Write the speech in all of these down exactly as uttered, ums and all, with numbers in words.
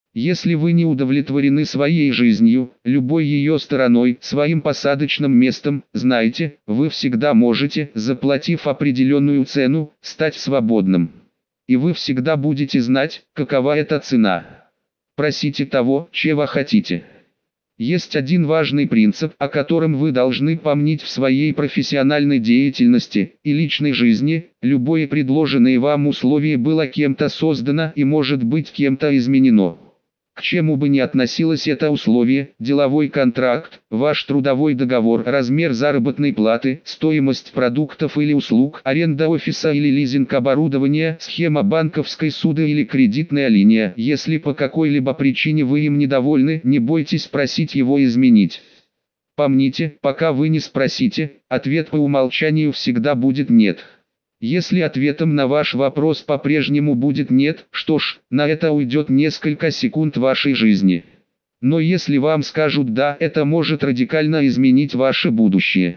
Если вы не удовлетворены своей жизнью, любой ее стороной, своим посадочным местом, знайте, вы всегда можете, заплатив определенную цену, стать свободным. И вы всегда будете знать, какова эта цена. Просите того, чего хотите. Есть один важный принцип, о котором вы должны помнить в своей профессиональной деятельности и личной жизни. Любое предложенное вам условие было кем-то создано и может быть кем-то изменено. К чему бы ни относилось это условие, деловой контракт, ваш трудовой договор, размер заработной платы, стоимость продуктов или услуг, аренда офиса или лизинг оборудования, схема банковской суды или кредитная линия. Если по какой-либо причине вы им недовольны, не бойтесь просить его изменить. Помните, пока вы не спросите, ответ по умолчанию всегда будет «нет». Если ответом на ваш вопрос по-прежнему будет «нет», что ж, на это уйдет несколько секунд вашей жизни. Но если вам скажут «да», это может радикально изменить ваше будущее.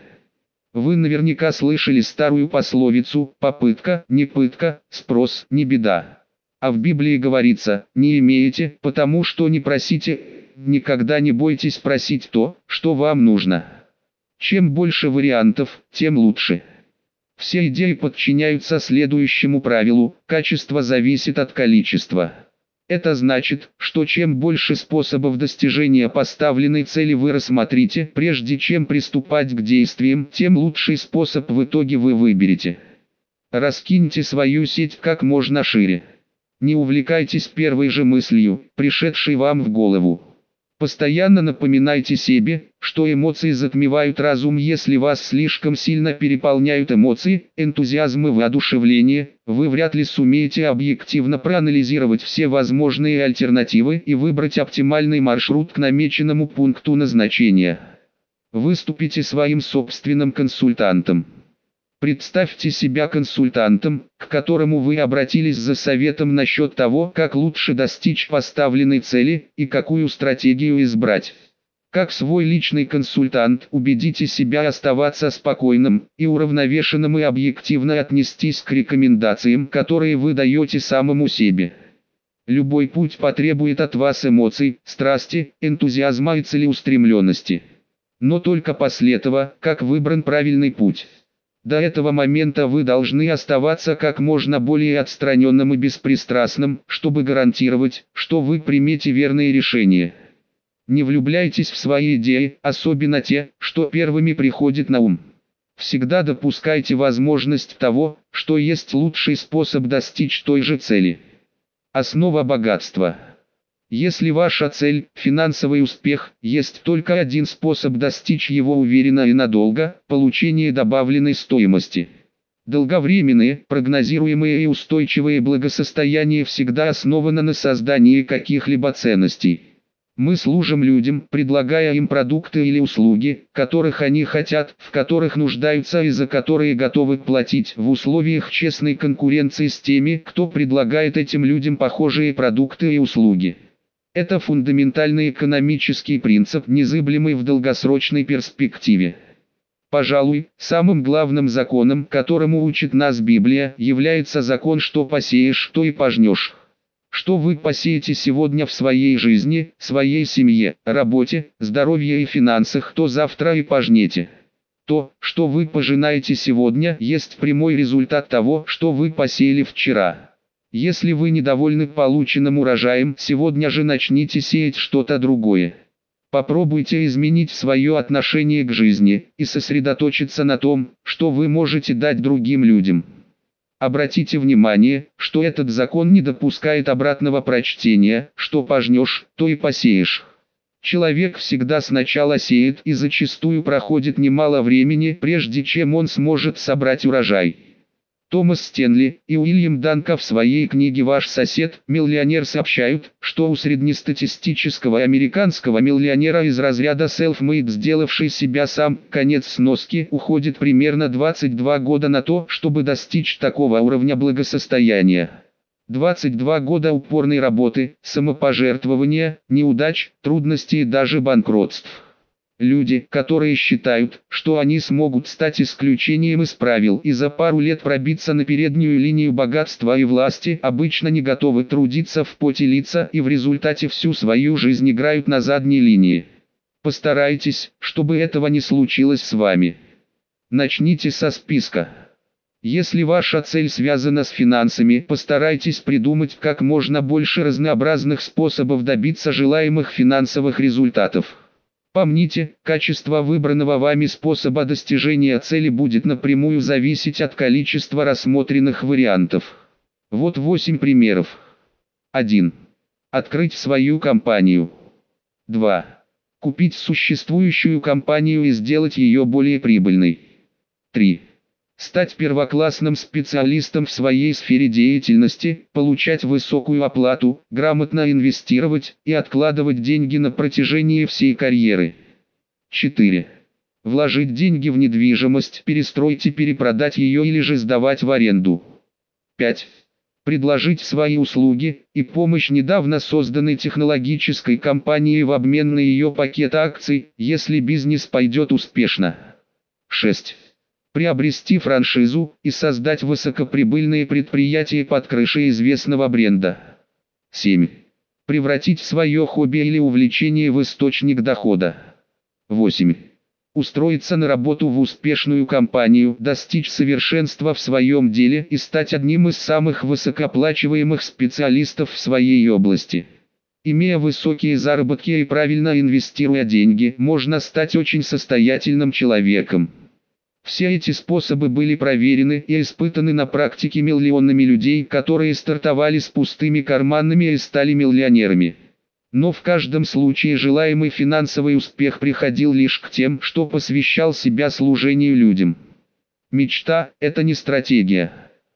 Вы наверняка слышали старую пословицу «попытка, не пытка, спрос, не беда». А в Библии говорится «не имеете, потому что не просите». Никогда не бойтесь просить то, что вам нужно. Чем больше вариантов, тем лучше. Все идеи подчиняются следующему правилу: качество зависит от количества. Это значит, что чем больше способов достижения поставленной цели вы рассмотрите, прежде чем приступать к действиям, тем лучший способ в итоге вы выберете. Раскиньте свою сеть как можно шире. Не увлекайтесь первой же мыслью, пришедшей вам в голову. Постоянно напоминайте себе, что эмоции затмевают разум. Если вас слишком сильно переполняют эмоции, энтузиазм и воодушевление, вы вряд ли сумеете объективно проанализировать все возможные альтернативы и выбрать оптимальный маршрут к намеченному пункту назначения. Выступите своим собственным консультантом. Представьте себя консультантом, к которому вы обратились за советом насчет того, как лучше достичь поставленной цели и какую стратегию избрать. Как свой личный консультант, убедите себя оставаться спокойным и уравновешенным и объективно отнестись к рекомендациям, которые вы даете самому себе. Любой путь потребует от вас эмоций, страсти, энтузиазма и целеустремленности. Но только после того, как выбран правильный путь. До этого момента вы должны оставаться как можно более отстраненным и беспристрастным, чтобы гарантировать, что вы примете верные решения. Не влюбляйтесь в свои идеи, особенно те, что первыми приходят на ум. Всегда допускайте возможность того, что есть лучший способ достичь той же цели. Основа богатства. Если ваша цель – финансовый успех, есть только один способ достичь его уверенно и надолго – получение добавленной стоимости. Долговременные, прогнозируемые и устойчивые благосостояние всегда основано на создании каких-либо ценностей. Мы служим людям, предлагая им продукты или услуги, которых они хотят, в которых нуждаются и за которые готовы платить, в условиях честной конкуренции с теми, кто предлагает этим людям похожие продукты и услуги. Это фундаментальный экономический принцип, незыблемый в долгосрочной перспективе. Пожалуй, самым главным законом, которому учит нас Библия, является закон, что посеешь, то и пожнешь. Что вы посеете сегодня в своей жизни, своей семье, работе, здоровье и финансах, то завтра и пожнете. То, что вы пожинаете сегодня, есть прямой результат того, что вы посеяли вчера. Если вы недовольны полученным урожаем, сегодня же начните сеять что-то другое. Попробуйте изменить свое отношение к жизни и сосредоточиться на том, что вы можете дать другим людям. Обратите внимание, что этот закон не допускает обратного прочтения: что пожнешь, то и посеешь. Человек всегда сначала сеет, и зачастую проходит немало времени, прежде чем он сможет собрать урожай. Томас Стенли и Уильям Данко в своей книге «Ваш сосед, миллионер» сообщают, что у среднестатистического американского миллионера из разряда self-made, сделавший себя сам, конец сноски, уходит примерно двадцать два года на то, чтобы достичь такого уровня благосостояния. двадцать два года упорной работы, самопожертвования, неудач, трудностей и даже банкротств. Люди, которые считают, что они смогут стать исключением из правил и за пару лет пробиться на переднюю линию богатства и власти, обычно не готовы трудиться в поте лица и в результате всю свою жизнь играют на задней линии. Постарайтесь, чтобы этого не случилось с вами. Начните со списка. Если ваша цель связана с финансами, постарайтесь придумать как можно больше разнообразных способов добиться желаемых финансовых результатов. Помните, качество выбранного вами способа достижения цели будет напрямую зависеть от количества рассмотренных вариантов. Вот восемь примеров. один. Открыть свою компанию. два. Купить существующую компанию и сделать ее более прибыльной. три. Стать первоклассным специалистом в своей сфере деятельности, получать высокую оплату, грамотно инвестировать и откладывать деньги на протяжении всей карьеры. четыре. Вложить деньги в недвижимость, перестроить и перепродать ее или же сдавать в аренду. пять. Предложить свои услуги и помощь недавно созданной технологической компании в обмен на ее пакет акций, если бизнес пойдет успешно. шесть. Приобрести франшизу и создать высокоприбыльные предприятия под крышей известного бренда. семь. Превратить свое хобби или увлечение в источник дохода. восемь. Устроиться на работу в успешную компанию, достичь совершенства в своем деле и стать одним из самых высокооплачиваемых специалистов в своей области. Имея высокие заработки и правильно инвестируя деньги, можно стать очень состоятельным человеком. Все эти способы были проверены и испытаны на практике миллионами людей, которые стартовали с пустыми карманами и стали миллионерами. Но в каждом случае желаемый финансовый успех приходил лишь к тем, кто посвящал себя служению людям. Мечта – это не стратегия.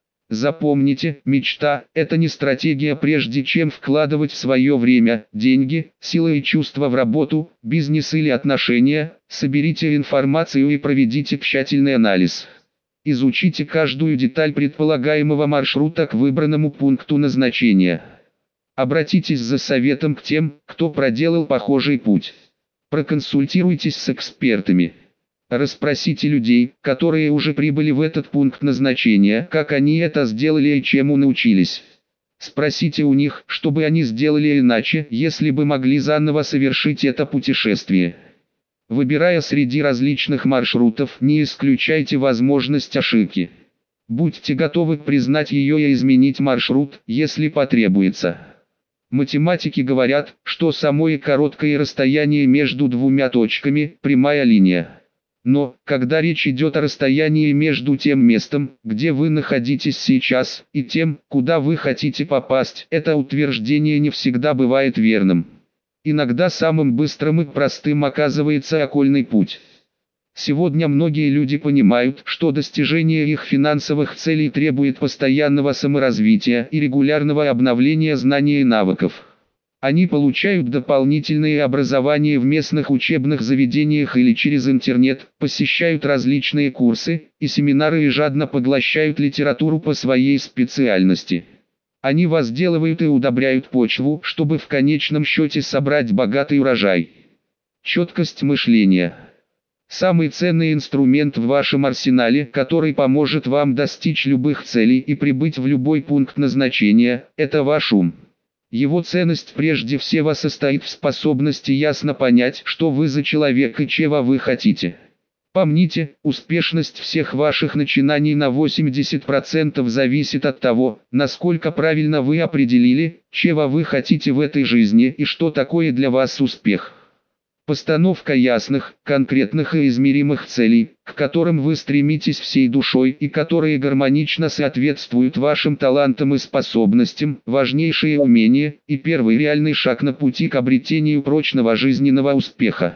Запомните, мечта – это не стратегия. Прежде чем вкладывать свое время, деньги, силы и чувства в работу, бизнес или отношения, соберите информацию и проведите тщательный анализ. Изучите каждую деталь предполагаемого маршрута к выбранному пункту назначения. Обратитесь за советом к тем, кто проделал похожий путь. Проконсультируйтесь с экспертами. Расспросите людей, которые уже прибыли в этот пункт назначения, как они это сделали и чему научились. Спросите у них, что бы они сделали иначе, если бы могли заново совершить это путешествие. Выбирая среди различных маршрутов, не исключайте возможность ошибки. Будьте готовы признать ее и изменить маршрут, если потребуется. Математики говорят, что самое короткое расстояние между двумя точками – прямая линия. Но, когда речь идет о расстоянии между тем местом, где вы находитесь сейчас, и тем, куда вы хотите попасть, это утверждение не всегда бывает верным. Иногда самым быстрым и простым оказывается окольный путь. Сегодня многие люди понимают, что достижение их финансовых целей требует постоянного саморазвития и регулярного обновления знаний и навыков. Они получают дополнительное образование в местных учебных заведениях или через интернет, посещают различные курсы и семинары и жадно поглощают литературу по своей специальности. Они возделывают и удобряют почву, чтобы в конечном счете собрать богатый урожай. Четкость мышления. Самый ценный инструмент в вашем арсенале, который поможет вам достичь любых целей и прибыть в любой пункт назначения, это ваш ум. Его ценность прежде всего состоит в способности ясно понять, что вы за человек и чего вы хотите. Помните, успешность всех ваших начинаний на восемьдесят процентов зависит от того, насколько правильно вы определили, чего вы хотите в этой жизни и что такое для вас успех. Постановка ясных, конкретных и измеримых целей, к которым вы стремитесь всей душой и которые гармонично соответствуют вашим талантам и способностям, важнейшее умение и первый реальный шаг на пути к обретению прочного жизненного успеха.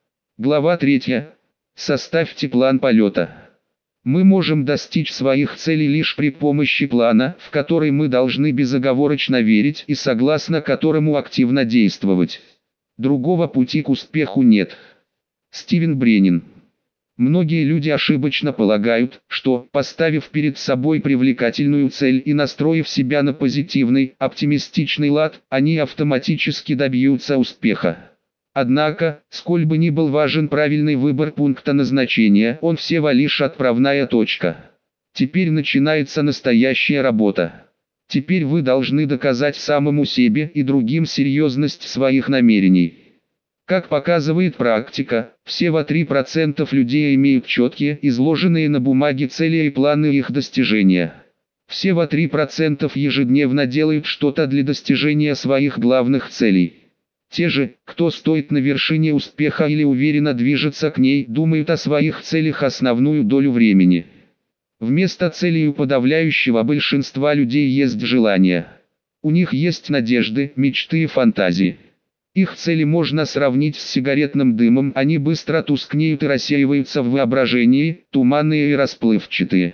Глава третья. Составьте план полета. Мы можем достичь своих целей лишь при помощи плана, в который мы должны безоговорочно верить и согласно которому активно действовать. Другого пути к успеху нет. Стивен Бренин. Многие люди ошибочно полагают, что, поставив перед собой привлекательную цель и настроив себя на позитивный, оптимистичный лад, они автоматически добьются успеха. Однако, сколь бы ни был важен правильный выбор пункта назначения, он всего лишь отправная точка. Теперь начинается настоящая работа. Теперь вы должны доказать самому себе и другим серьезность своих намерений. Как показывает практика, всего три процента людей имеют четкие, изложенные на бумаге цели и планы их достижения. Всего три процента ежедневно делают что-то для достижения своих главных целей. Те же, кто стоит на вершине успеха или уверенно движется к ней, думают о своих целях основную долю времени. Вместо целей у подавляющего большинства людей есть желания. У них есть надежды, мечты и фантазии. Их цели можно сравнить с сигаретным дымом, они быстро тускнеют и рассеиваются в воображении, туманные и расплывчатые.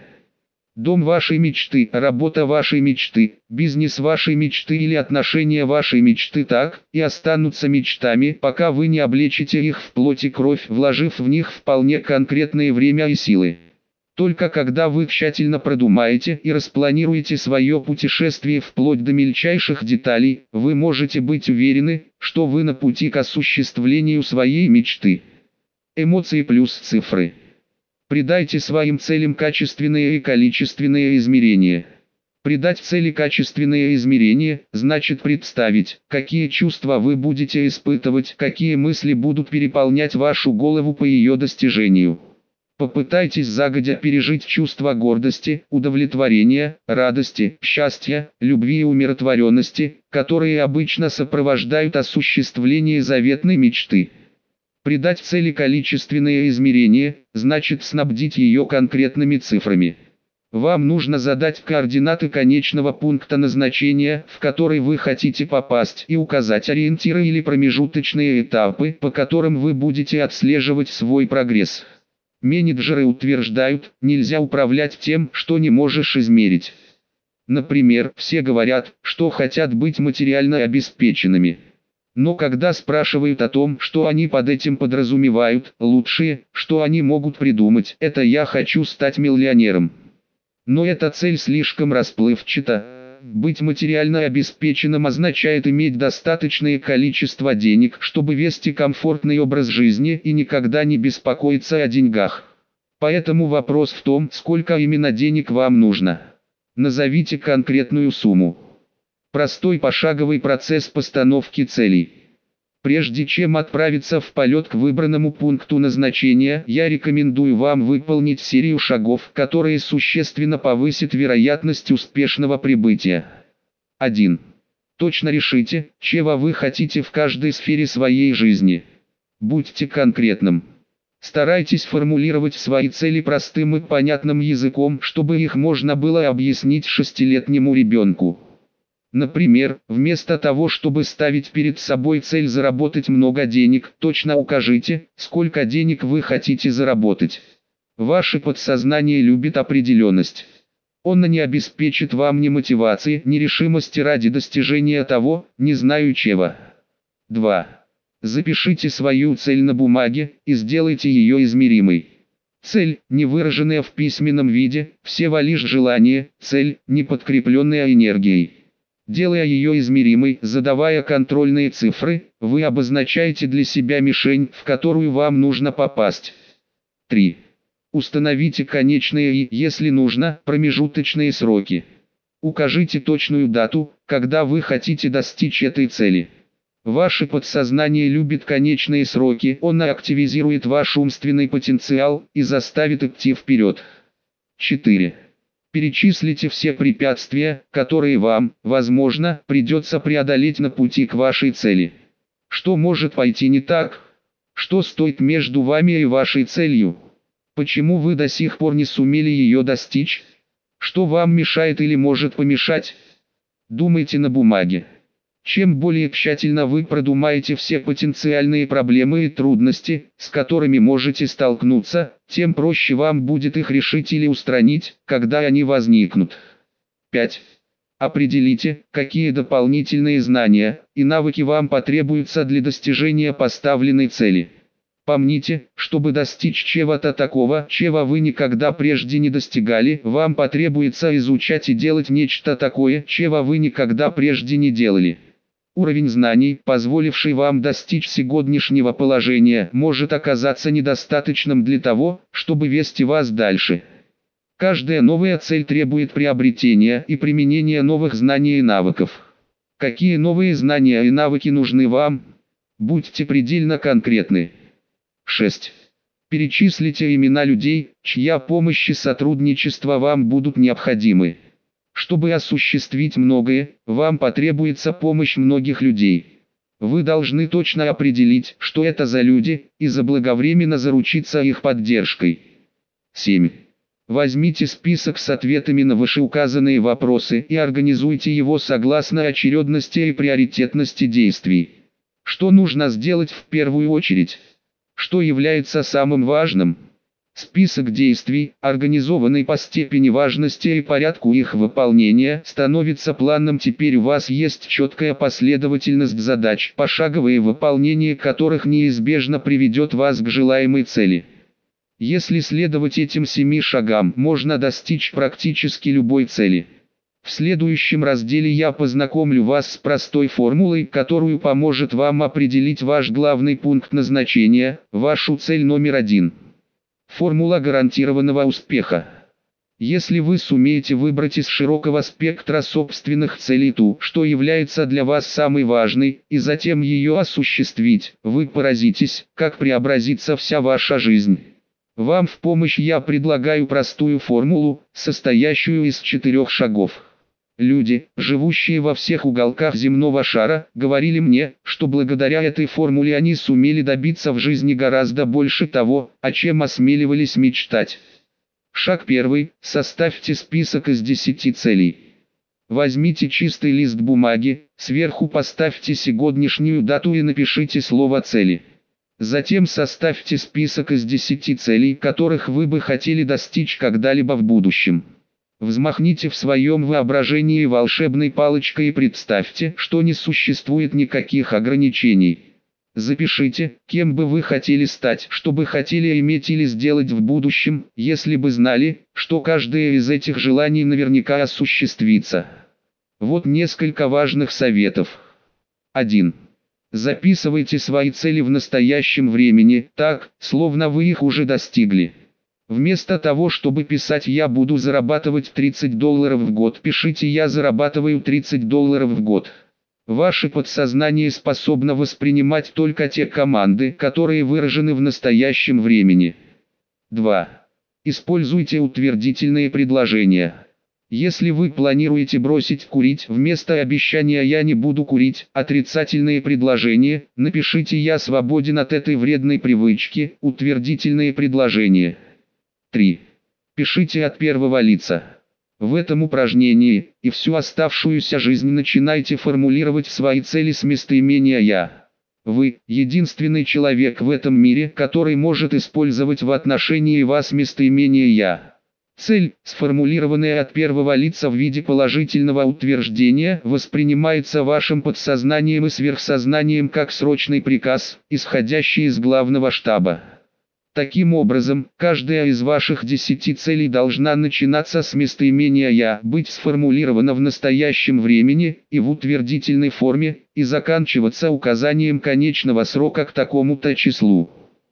Дом вашей мечты, работа вашей мечты, бизнес вашей мечты или отношения вашей мечты так и останутся мечтами, пока вы не облечите их в плоть и кровь, вложив в них вполне конкретное время и силы. Только когда вы тщательно продумаете и распланируете свое путешествие вплоть до мельчайших деталей, вы можете быть уверены, что вы на пути к осуществлению своей мечты. Эмоции плюс цифры. Придайте своим целям качественные и количественные измерения. Придать цели качественные измерения значит представить, какие чувства вы будете испытывать, какие мысли будут переполнять вашу голову по ее достижению. Попытайтесь загодя пережить чувства гордости, удовлетворения, радости, счастья, любви и умиротворенности, которые обычно сопровождают осуществление заветной мечты. Придать цели количественные измерения, значит снабдить ее конкретными цифрами. Вам нужно задать координаты конечного пункта назначения, в который вы хотите попасть, и указать ориентиры или промежуточные этапы, по которым вы будете отслеживать свой прогресс. Менеджеры утверждают, нельзя управлять тем, что не можешь измерить. Например, все говорят, что хотят быть материально обеспеченными. Но когда спрашивают о том, что они под этим подразумевают, лучшее, что они могут придумать, это «я хочу стать миллионером». Но эта цель слишком расплывчата. Быть материально обеспеченным означает иметь достаточное количество денег, чтобы вести комфортный образ жизни и никогда не беспокоиться о деньгах. Поэтому вопрос в том, сколько именно денег вам нужно. Назовите конкретную сумму. Простой пошаговый процесс постановки целей. Прежде чем отправиться в полет к выбранному пункту назначения, я рекомендую вам выполнить серию шагов, которые существенно повысят вероятность успешного прибытия. один. Точно решите, чего вы хотите в каждой сфере своей жизни. Будьте конкретным. Старайтесь формулировать свои цели простым и понятным языком, чтобы их можно было объяснить шестилетнему ребенку. Например, вместо того, чтобы ставить перед собой цель заработать много денег, точно укажите, сколько денег вы хотите заработать. Ваше подсознание любит определенность. Оно не обеспечит вам ни мотивации, ни решимости ради достижения того, не знаю чего. два. Запишите свою цель на бумаге и сделайте ее измеримой. Цель, не выраженная в письменном виде, всего лишь желание, цель, не подкрепленная энергией. Делая ее измеримой, задавая контрольные цифры, вы обозначаете для себя мишень, в которую вам нужно попасть. три. Установите конечные и, если нужно, промежуточные сроки. Укажите точную дату, когда вы хотите достичь этой цели. Ваше подсознание любит конечные сроки, оно активизирует ваш умственный потенциал и заставит идти вперед. четыре. Перечислите все препятствия, которые вам, возможно, придется преодолеть на пути к вашей цели. Что может пойти не так? Что стоит между вами и вашей целью? Почему вы до сих пор не сумели ее достичь? Что вам мешает или может помешать? Думайте на бумаге. Чем более тщательно вы продумаете все потенциальные проблемы и трудности, с которыми можете столкнуться, тем проще вам будет их решить или устранить, когда они возникнут. пять. Определите, какие дополнительные знания и навыки вам потребуются для достижения поставленной цели. Помните, чтобы достичь чего-то такого, чего вы никогда прежде не достигали, вам потребуется изучать и делать нечто такое, чего вы никогда прежде не делали. Уровень знаний, позволивший вам достичь сегодняшнего положения, может оказаться недостаточным для того, чтобы вести вас дальше. Каждая новая цель требует приобретения и применения новых знаний и навыков. Какие новые знания и навыки нужны вам? Будьте предельно конкретны. шесть. Перечислите имена людей, чья помощь и сотрудничество вам будут необходимы. Чтобы осуществить многое, вам потребуется помощь многих людей. Вы должны точно определить, что это за люди, и заблаговременно заручиться их поддержкой. семь. Возьмите список с ответами на вышеуказанные вопросы и организуйте его согласно очередности и приоритетности действий. Что нужно сделать в первую очередь? Что является самым важным? Список действий, организованный по степени важности и порядку их выполнения, становится планом. Теперь у вас есть четкая последовательность задач, пошаговое выполнение которых неизбежно приведет вас к желаемой цели. Если следовать этим семи шагам, можно достичь практически любой цели. В следующем разделе я познакомлю вас с простой формулой, которую поможет вам определить ваш главный пункт назначения, вашу цель номер один. Формула гарантированного успеха. Если вы сумеете выбрать из широкого спектра собственных целей ту, что является для вас самой важной, и затем ее осуществить, вы поразитесь, как преобразится вся ваша жизнь. Вам в помощь я предлагаю простую формулу, состоящую из четырех шагов. Люди, живущие во всех уголках земного шара, говорили мне, что благодаря этой формуле они сумели добиться в жизни гораздо больше того, о чем осмеливались мечтать. Шаг первый. Составьте список из десяти целей. Возьмите чистый лист бумаги, сверху поставьте сегодняшнюю дату и напишите слово «цели». Затем составьте список из десяти целей, которых вы бы хотели достичь когда-либо в будущем. Взмахните в своем воображении волшебной палочкой и представьте, что не существует никаких ограничений. Запишите, кем бы вы хотели стать, что бы хотели иметь или сделать в будущем, если бы знали, что каждое из этих желаний наверняка осуществится. Вот несколько важных советов. один. Записывайте свои цели в настоящем времени, так, словно вы их уже достигли. Вместо того, чтобы писать «я буду зарабатывать тридцать долларов в год», пишите «я зарабатываю тридцать долларов в год». Ваше подсознание способно воспринимать только те команды, которые выражены в настоящем времени. два. Используйте утвердительные предложения. Если вы планируете бросить курить, вместо обещания «я не буду курить», отрицательные предложения, напишите «я свободен от этой вредной привычки», утвердительные предложения. три. Пишите от первого лица. В этом упражнении, и всю оставшуюся жизнь начинайте формулировать свои цели с местоимения «я». Вы – единственный человек в этом мире, который может использовать в отношении вас местоимение «я». Цель, сформулированная от первого лица в виде положительного утверждения, воспринимается вашим подсознанием и сверхсознанием как срочный приказ, исходящий из главного штаба. Таким образом, каждая из ваших десяти целей должна начинаться с местоимения «я», быть сформулирована в настоящем времени и в утвердительной форме, и заканчиваться указанием конечного срока к такому-то числу.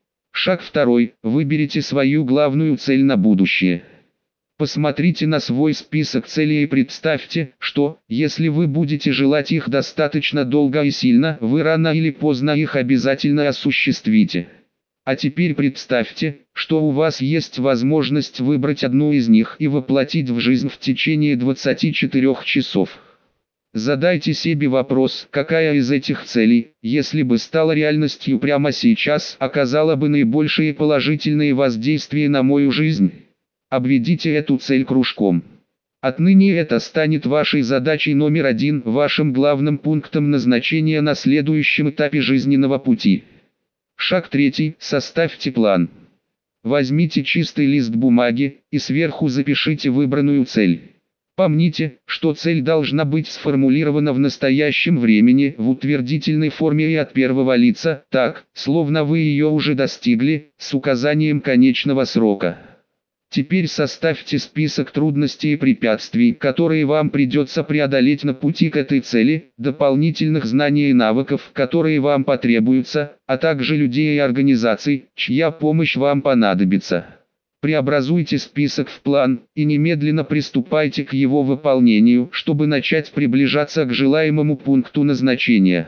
Шаг второй. Выберите свою главную цель на будущее. Посмотрите на свой список целей и представьте, что, если вы будете желать их достаточно долго и сильно, вы рано или поздно их обязательно осуществите. А теперь представьте, что у вас есть возможность выбрать одну из них и воплотить в жизнь в течение двадцати четырёх часов. Задайте себе вопрос, какая из этих целей, если бы стала реальностью прямо сейчас, оказала бы наибольшие положительные воздействия на мою жизнь. Обведите эту цель кружком. Отныне это станет вашей задачей номер один, вашим главным пунктом назначения на следующем этапе жизненного пути. Шаг третий. Составьте план. Возьмите чистый лист бумаги и сверху запишите выбранную цель. Помните, что цель должна быть сформулирована в настоящем времени, в утвердительной форме и от первого лица, так, словно вы ее уже достигли, с указанием конечного срока. Теперь составьте список трудностей и препятствий, которые вам придется преодолеть на пути к этой цели, дополнительных знаний и навыков, которые вам потребуются, а также людей и организаций, чья помощь вам понадобится. Преобразуйте список в план и немедленно приступайте к его выполнению, чтобы начать приближаться к желаемому пункту назначения.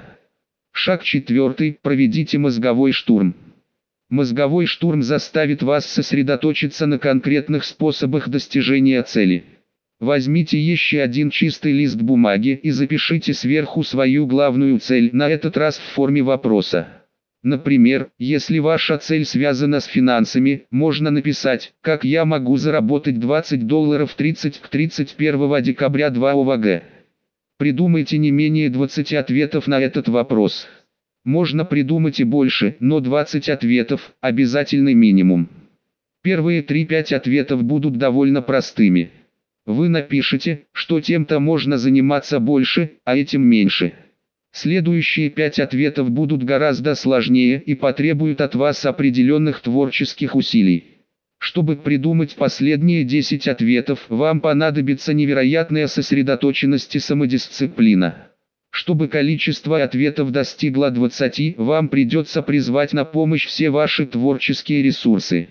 Шаг четвертый. Проведите мозговой штурм. Мозговой штурм заставит вас сосредоточиться на конкретных способах достижения цели. Возьмите еще один чистый лист бумаги и запишите сверху свою главную цель, на этот раз в форме вопроса. Например, если ваша цель связана с финансами, можно написать: «Как я могу заработать двадцать долларов тридцать к тридцать первого декабря два о г». Придумайте не менее двадцати ответов на этот вопрос. Можно придумать и больше, но двадцать ответов – обязательный минимум. Первые три-пять ответов будут довольно простыми. Вы напишите, что тем-то можно заниматься больше, а этим меньше. Следующие пять ответов будут гораздо сложнее и потребуют от вас определенных творческих усилий. Чтобы придумать последние десять ответов, вам понадобится невероятная сосредоточенность и самодисциплина. Чтобы количество ответов достигло двадцати, вам придется призвать на помощь все ваши творческие ресурсы.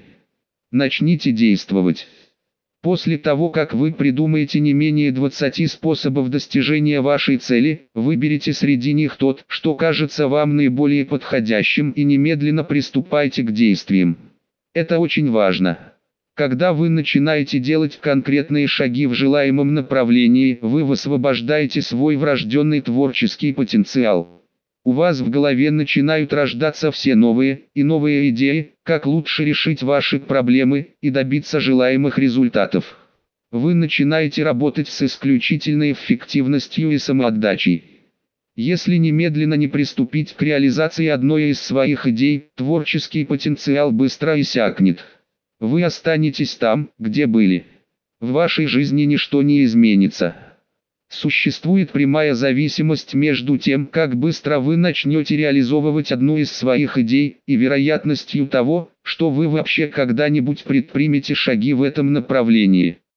Начните действовать. После того, как вы придумаете не менее двадцати способов достижения вашей цели, выберите среди них тот, что кажется вам наиболее подходящим, и немедленно приступайте к действиям. Это очень важно. Когда вы начинаете делать конкретные шаги в желаемом направлении, вы высвобождаете свой врожденный творческий потенциал. У вас в голове начинают рождаться все новые и новые идеи, как лучше решить ваши проблемы и добиться желаемых результатов. Вы начинаете работать с исключительной эффективностью и самоотдачей. Если немедленно не приступить к реализации одной из своих идей, творческий потенциал быстро иссякнет. Вы останетесь там, где были. В вашей жизни ничто не изменится. Существует прямая зависимость между тем, как быстро вы начнете реализовывать одну из своих идей, и вероятностью того, что вы вообще когда-нибудь предпримете шаги в этом направлении.